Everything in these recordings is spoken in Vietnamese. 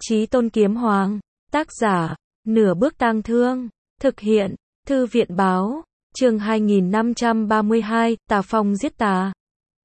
Chí Tôn Kiếm Hoàng. Tác giả, Nửa Bước Tang Thương. Thực hiện, Thư viện báo. Chương 2532, Tà Phong giết tà.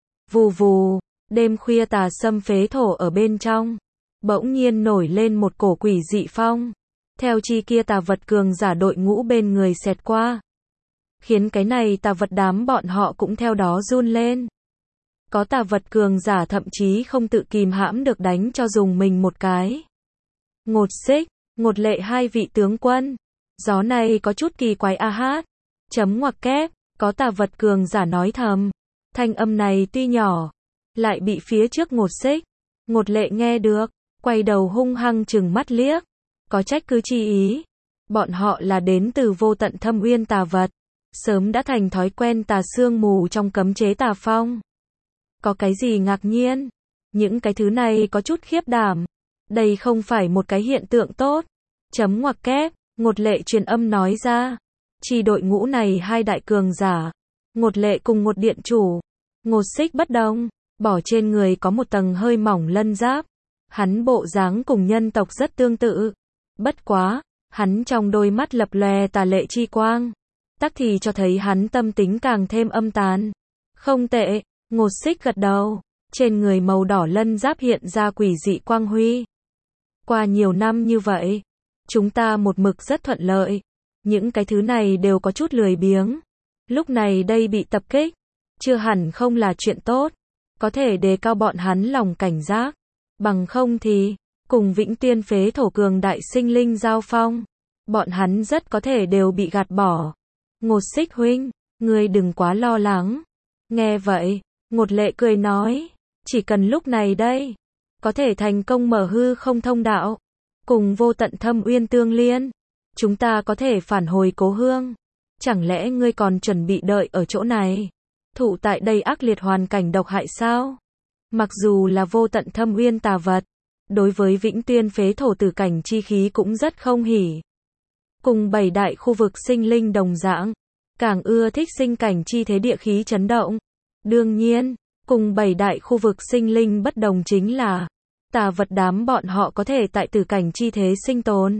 Vù vù, đêm khuya tà xâm phế thổ ở bên trong. Bỗng nhiên nổi lên một cổ quỷ dị phong. Theo chi kia tà vật cường giả đội ngũ bên người xẹt qua. Khiến cái này tà vật đám bọn họ cũng theo đó run lên. Có tà vật cường giả thậm chí không tự kìm hãm được đánh cho dùng mình một cái. Ngột Xích, Ngột Lệ hai vị tướng quân. Gió này có chút kỳ quái a hát. Chấm ngoặc kép, có tà vật cường giả nói thầm. Thanh âm này tuy nhỏ, lại bị phía trước Ngột Xích, Ngột Lệ nghe được, quay đầu hung hăng trừng mắt liếc. Có trách cứ chi ý. Bọn họ là đến từ vô tận thâm uyên tà vật. Sớm đã thành thói quen tà sương mù trong cấm chế tà phong. Có cái gì ngạc nhiên? Những cái thứ này có chút khiếp đảm. Đây không phải một cái hiện tượng tốt. Chấm ngoặc kép, Ngột Lệ truyền âm nói ra. Chỉ đội ngũ này hai đại cường giả. Ngột Lệ cùng Ngột Điện Chủ. Ngột Xích bất đồng. Bỏ trên người có một tầng hơi mỏng lân giáp. Hắn bộ dáng cùng nhân tộc rất tương tự. Bất quá, hắn trong đôi mắt lập lòe tà lệ chi quang. Tắc thì cho thấy hắn tâm tính càng thêm âm tàn. Không tệ, Ngột Xích gật đầu. Trên người màu đỏ lân giáp hiện ra quỷ dị quang huy. Qua nhiều năm như vậy, chúng ta một mực rất thuận lợi. Những cái thứ này đều có chút lười biếng. Lúc này đây bị tập kích, chưa hẳn không là chuyện tốt. Có thể đề cao bọn hắn lòng cảnh giác. Bằng không thì, cùng Vĩnh Tuyên phế thổ cường đại sinh linh giao phong, bọn hắn rất có thể đều bị gạt bỏ. Ngột Xích huynh, ngươi đừng quá lo lắng. Nghe vậy, Ngột Lệ cười nói, chỉ cần lúc này đây, có thể thành công mở hư không thông đạo, cùng vô tận thâm uyên tương liên, chúng ta có thể phản hồi cố hương. Chẳng lẽ ngươi còn chuẩn bị đợi ở chỗ này, thụ tại đây ác liệt hoàn cảnh độc hại sao? Mặc dù là vô tận thâm uyên tà vật, đối với Vĩnh Tuyên phế thổ tử cảnh chi khí cũng rất không hỉ. Cùng bảy đại khu vực sinh linh đồng dạng, càng ưa thích sinh cảnh chi thế địa khí chấn động. Đương nhiên, cùng bảy đại khu vực sinh linh bất đồng chính là, tà vật đám bọn họ có thể tại tử cảnh chi thế sinh tồn.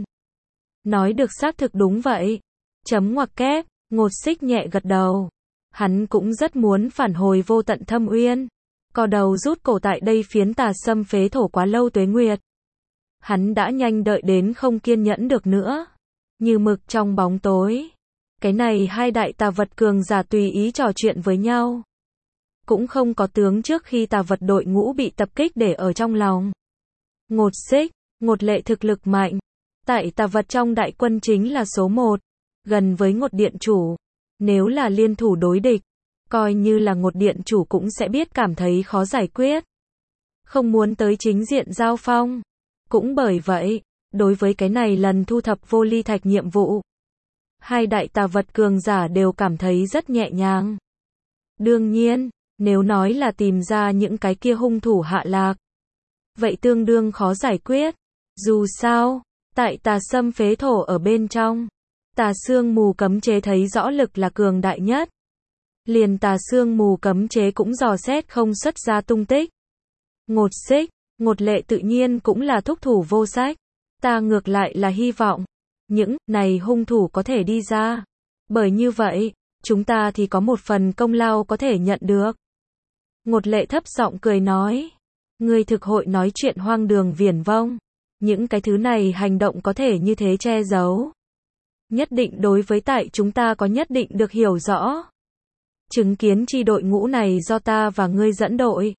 Nói được xác thực đúng vậy. Chấm ngoặc kép, Ngột Xích nhẹ gật đầu. Hắn cũng rất muốn phản hồi vô tận thâm uyên. Co đầu rút cổ tại đây phiến tà xâm phế thổ quá lâu tuế nguyệt. Hắn đã nhanh đợi đến không kiên nhẫn được nữa. Như mực trong bóng tối. Cái này hai đại tà vật cường giả tùy ý trò chuyện với nhau. Cũng không có tướng trước khi tà vật đội ngũ bị tập kích để ở trong lòng. Ngột Xích, Ngột Lệ thực lực mạnh. Tại tà vật trong đại quân chính là số 1. Gần với Ngột Điện Chủ. Nếu là liên thủ đối địch, coi như là Ngột Điện Chủ cũng sẽ biết cảm thấy khó giải quyết. Không muốn tới chính diện giao phong. Cũng bởi vậy, đối với cái này lần thu thập vô ly thạch nhiệm vụ, hai đại tà vật cường giả đều cảm thấy rất nhẹ nhàng. Đương nhiên, nếu nói là tìm ra những cái kia hung thủ hạ lạc, vậy tương đương khó giải quyết. Dù sao, tại tà xâm phế thổ ở bên trong, tà sương mù cấm chế thấy rõ lực là cường đại nhất. Liền tà sương mù cấm chế cũng dò xét không xuất ra tung tích. Ngột Xích, Ngột Lệ tự nhiên cũng là thúc thủ vô sách. Ta ngược lại là hy vọng, những này hung thủ có thể đi ra. Bởi như vậy, chúng ta thì có một phần công lao có thể nhận được. Ngột Lệ thấp giọng cười nói. Ngươi thực hội nói chuyện hoang đường viển vông. Những cái thứ này hành động có thể như thế che giấu. Nhất định đối với tại chúng ta có nhất định được hiểu rõ. Chứng kiến chi đội ngũ này do ta và ngươi dẫn đội.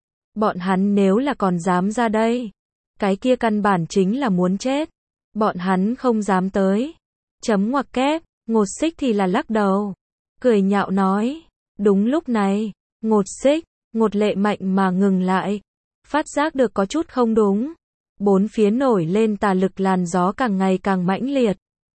Bọn hắn nếu là còn dám ra đây, cái kia căn bản chính là muốn chết. Bọn hắn không dám tới. Chấm ngoặc kép, Ngột Xích thì là lắc đầu. Cười nhạo nói. Đúng lúc này, Ngột Xích, Ngột Lệ mạnh mà ngừng lại. Phát giác được có chút không đúng. Bốn phía nổi lên tà lực làn gió càng ngày càng mãnh liệt.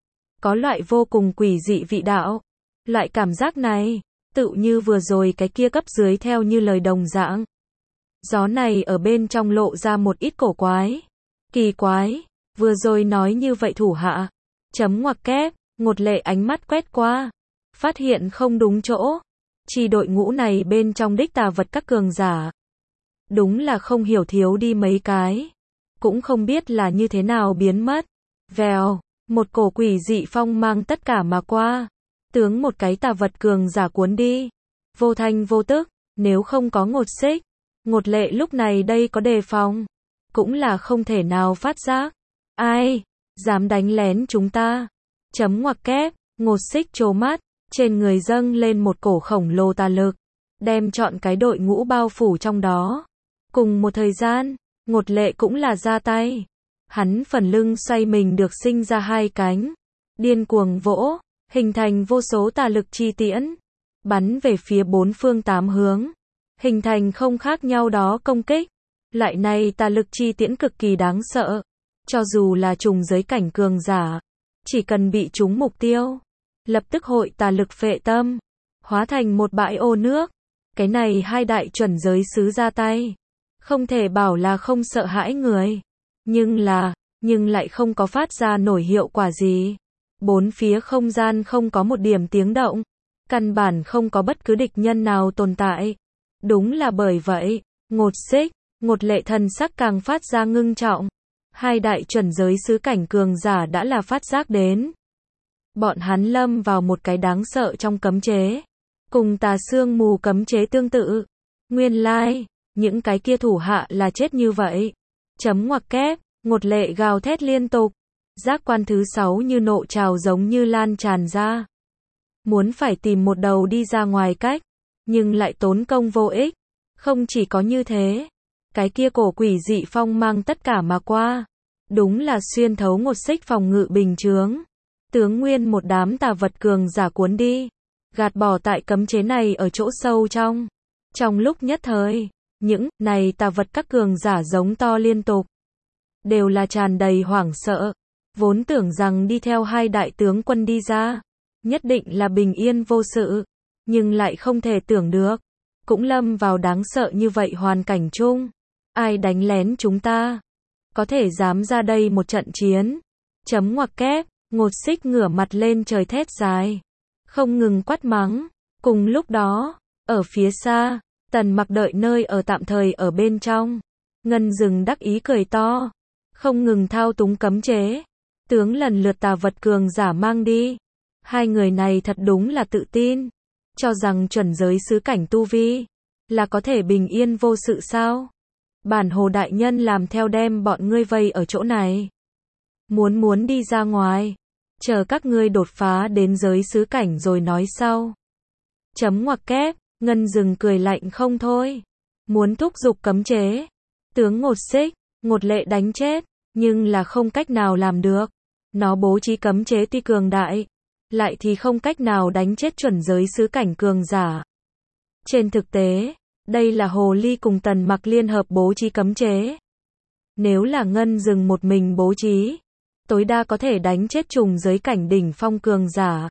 Có loại vô cùng quỷ dị vị đạo. Loại cảm giác này, tự như vừa rồi cái kia cấp dưới theo như lời đồng dạng. Gió này ở bên trong lộ ra một ít cổ quái. Kỳ quái, vừa rồi nói như vậy thủ hạ. Chấm ngoặc kép, Ngột Lệ ánh mắt quét qua. Phát hiện không đúng chỗ. Chỉ đội ngũ này bên trong đích tà vật các cường giả. Đúng là không hiểu thiếu đi mấy cái. cũng không biết là như thế nào biến mất. Vèo, một cổ quỷ dị phong mang tất cả mà qua. Tướng một cái tà vật cường giả cuốn đi. Vô thanh vô tức, nếu không có Ngột Xích, Ngột Lệ lúc này đây có đề phòng, cũng là không thể nào phát giác. Ai, dám đánh lén chúng ta? Chấm ngoặc kép, Ngột Xích trố mắt, trên người dâng lên một cổ khổng lồ tà lực, đem trọn cái đội ngũ bao phủ trong đó. Cùng một thời gian, Ngột Lệ cũng là ra tay. Hắn phần lưng xoay mình được sinh ra hai cánh, điên cuồng vỗ, hình thành vô số tà lực chi tiễn, bắn về phía bốn phương tám hướng, hình thành không khác nhau đó công kích. Loại này tà lực chi tiễn cực kỳ đáng sợ, cho dù là trùng giới cảnh cường giả, chỉ cần bị trúng mục tiêu, lập tức hội tà lực phệ tâm, hóa thành một bãi ô nước. Cái này hai đại chuẩn giới sứ ra tay, không thể bảo là không sợ hãi người, nhưng lại không có phát ra nổi hiệu quả gì. Bốn phía không gian không có một điểm tiếng động, căn bản không có bất cứ địch nhân nào tồn tại. Đúng là bởi vậy, Ngột Xích, Ngột Lệ thần sắc càng phát ra ngưng trọng. Hai đại chuẩn giới sứ cảnh cường giả đã là phát giác đến. Bọn hắn lâm vào một cái đáng sợ trong cấm chế, cùng tà sương mù cấm chế tương tự. Nguyên lai, những cái kia thủ hạ là chết như vậy. Chấm ngoặc kép, Ngột Lệ gào thét liên tục. Giác quan thứ 6 như nộ trào giống như lan tràn ra. Muốn phải tìm một đầu đi ra ngoài cách, nhưng lại tốn công vô ích. Không chỉ có như thế, cái kia cổ quỷ dị phong mang tất cả mà qua. Đúng là xuyên thấu Ngột Xích phòng ngự bình chướng. Tướng nguyên một đám tà vật cường giả cuốn đi, gạt bỏ tại cấm chế này ở chỗ sâu trong. Trong lúc nhất thời, những này tà vật các cường giả giống to liên tục, đều là tràn đầy hoảng sợ. Vốn tưởng rằng đi theo hai đại tướng quân đi ra, nhất định là bình yên vô sự, nhưng lại không thể tưởng được, cũng lâm vào đáng sợ như vậy hoàn cảnh chung. Ai đánh lén chúng ta? Có thể dám ra đây một trận chiến? Chấm ngoặc kép, Ngột Xích ngửa mặt lên trời thét dài, không ngừng quát mắng. Cùng lúc đó, ở phía xa, Tần Mặc đợi nơi ở tạm thời ở bên trong. Ngân Dừng đắc ý cười to, không ngừng thao túng cấm chế, tướng lần lượt tà vật cường giả mang đi. Hai người này thật đúng là tự tin, cho rằng chuẩn giới sứ cảnh tu vi là có thể bình yên vô sự sao? Bản Hồ đại nhân làm theo đem bọn ngươi vây ở chỗ này. Muốn đi ra ngoài, chờ các ngươi đột phá đến giới sứ cảnh rồi nói sau. Chấm ngoặc kép, Ngân Dừng cười lạnh không thôi, muốn thúc giục cấm chế, tướng Ngột Xích, Ngột Lệ đánh chết, nhưng là không cách nào làm được. Nó bố trí cấm chế tuy cường đại, lại thì không cách nào đánh chết chuẩn giới sứ cảnh cường giả. Trên thực tế, đây là Hồ Ly cùng Tần Mặc liên hợp bố trí cấm chế. Nếu là Ngân Dừng một mình bố trí, tối đa có thể đánh chết trùng giới cảnh đỉnh phong cường giả.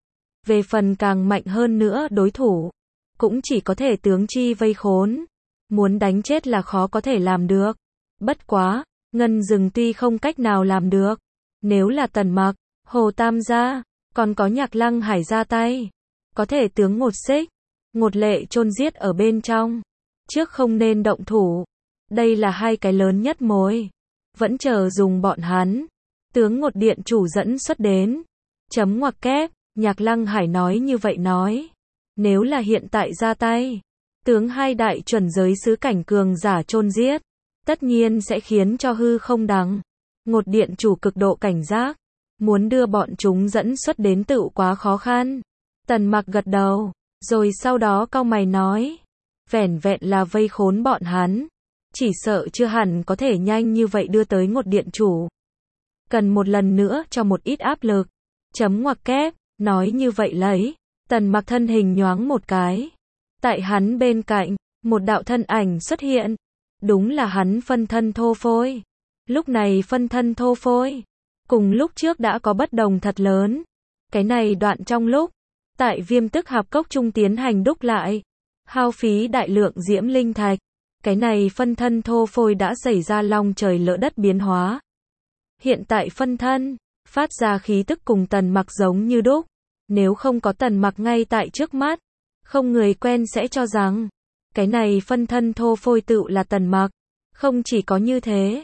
Về phần càng mạnh hơn nữa đối thủ, cũng chỉ có thể tướng chi vây khốn. Muốn đánh chết là khó có thể làm được. Bất quá, Ngân Dừng tuy không cách nào làm được, nếu là Tần Mặc, Hồ Tam gia, còn có Nhạc Lăng Hải ra tay, có thể tướng Ngột Xích, Ngột Lệ chôn giết ở bên trong. Trước không nên động thủ. Đây là hai cái lớn nhất mối. Vẫn chờ dùng bọn hắn. Tướng Ngột điện chủ dẫn xuất đến. Chấm ngoặc kép, Nhạc Lăng Hải nói như vậy nói. Nếu là hiện tại ra tay, tướng hai đại chuẩn giới sứ cảnh cường giả chôn giết, tất nhiên sẽ khiến cho hư không đằng. Ngột điện chủ cực độ cảnh giác, muốn đưa bọn chúng dẫn xuất đến tựu quá khó khăn. Tần Mặc gật đầu, rồi sau đó cau mày nói, vẻn vẹn là vây khốn bọn hắn, chỉ sợ chưa hẳn có thể nhanh như vậy đưa tới Ngột điện chủ. Cần một lần nữa cho một ít áp lực. Chấm ngoặc kép, nói như vậy lấy. Tần Mặc thân hình nhoáng một cái. Tại hắn bên cạnh, một đạo thân ảnh xuất hiện. Đúng là hắn phân thân thô phôi. Lúc này phân thân thô phôi, cùng lúc trước đã có bất đồng thật lớn. Cái này đoạn trong lúc, tại Viêm Tức Hạp Cốc trung tiến hành đúc lại, hao phí đại lượng diễm linh thạch. Cái này phân thân thô phôi đã xảy ra long trời lỡ đất biến hóa. Hiện tại phân thân, phát ra khí tức cùng Tần Mặc giống như đúc. Nếu không có Tần Mặc ngay tại trước mắt, không người quen sẽ cho rằng cái này phân thân thô phôi tựu là Tần Mặc. Không chỉ có như thế,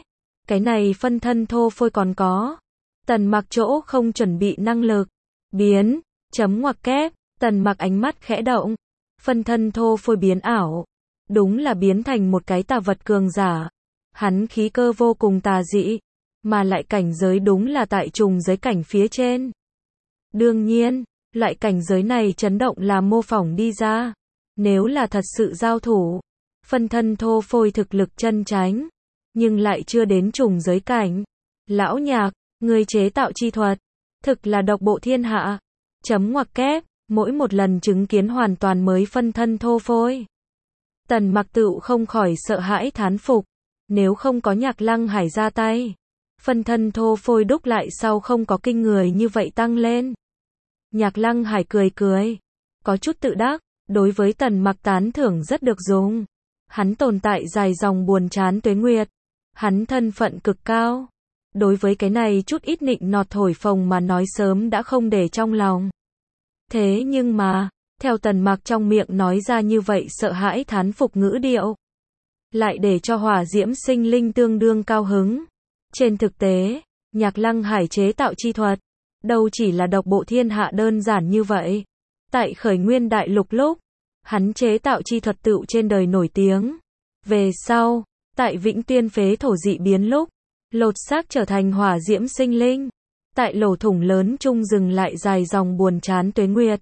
Cái này phân thân thô phôi còn có. Tần Mặc chỗ không chuẩn bị năng lực. Biến, chấm ngoặc kép, Tần Mặc ánh mắt khẽ động. Phân thân thô phôi biến ảo. Đúng là biến thành một cái tà vật cường giả. Hắn khí cơ vô cùng tà dị. Mà lại cảnh giới đúng là tại trùng giới cảnh phía trên. Đương nhiên, loại cảnh giới này chấn động là mô phỏng đi ra. Nếu là thật sự giao thủ, phân thân thô phôi thực lực chân chánh, nhưng lại chưa đến trùng giới cảnh. Lão Nhạc, người chế tạo chi thuật, thực là độc bộ thiên hạ. Chấm ngoặc kép, mỗi một lần chứng kiến hoàn toàn mới phân thân thô phôi. Tần Mặc tựu không khỏi sợ hãi thán phục. Nếu không có Nhạc Lăng Hải ra tay, phân thân thô phôi đúc lại sau không có kinh người như vậy tăng lên. Nhạc Lăng Hải cười cười, có chút tự đắc, đối với Tần Mặc tán thưởng rất được dùng. Hắn tồn tại dài dòng buồn chán tuế nguyệt, hắn thân phận cực cao. Đối với cái này chút ít nịnh nọt thổi phồng mà nói sớm đã không để trong lòng. Thế nhưng mà, theo Tần Mặc trong miệng nói ra như vậy sợ hãi thán phục ngữ điệu, lại để cho Hỏa Diễm Sinh Linh tương đương cao hứng. Trên thực tế, Nhạc Lăng Hải chế tạo chi thuật, đâu chỉ là độc bộ thiên hạ đơn giản như vậy. Tại Khởi Nguyên Đại Lục lúc, hắn chế tạo chi thuật tựu trên đời nổi tiếng. Về sau, tại Vĩnh Tiên Phế Thổ dị biến lúc, lột xác trở thành Hỏa Diễm Sinh Linh. Tại lỗ thủng lớn chung dừng lại dài dòng buồn chán tuế nguyệt.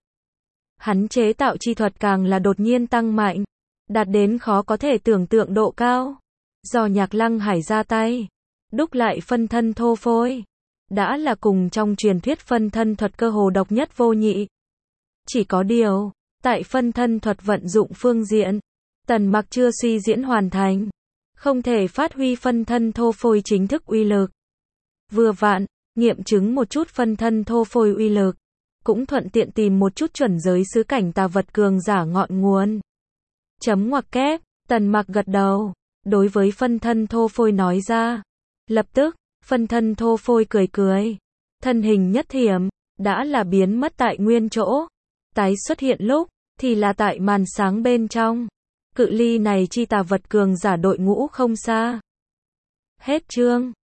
Hắn chế tạo chi thuật càng là đột nhiên tăng mạnh, đạt đến khó có thể tưởng tượng độ cao. Do Nhạc Lăng Hải ra tay, đúc lại phân thân thô phôi, đã là cùng trong truyền thuyết phân thân thuật cơ hồ độc nhất vô nhị. Chỉ có điều, tại phân thân thuật vận dụng phương diện, Tần Mặc chưa suy diễn hoàn thành, không thể phát huy phân thân thô phôi chính thức uy lực. Vừa vặn, nghiệm chứng một chút phân thân thô phôi uy lực, cũng thuận tiện tìm một chút chuẩn giới xứ cảnh tà vật cường giả ngọn nguồn. Chấm ngoặc kép, Tần Mặc gật đầu, đối với phân thân thô phôi nói ra. Lập tức, phân thân thô phôi cười cười, thân hình nhất thiểm, đã là biến mất tại nguyên chỗ. Tái xuất hiện lúc, thì là tại màn sáng bên trong. Cự ly này chi tà vật cường giả đội ngũ không xa. Hết chương.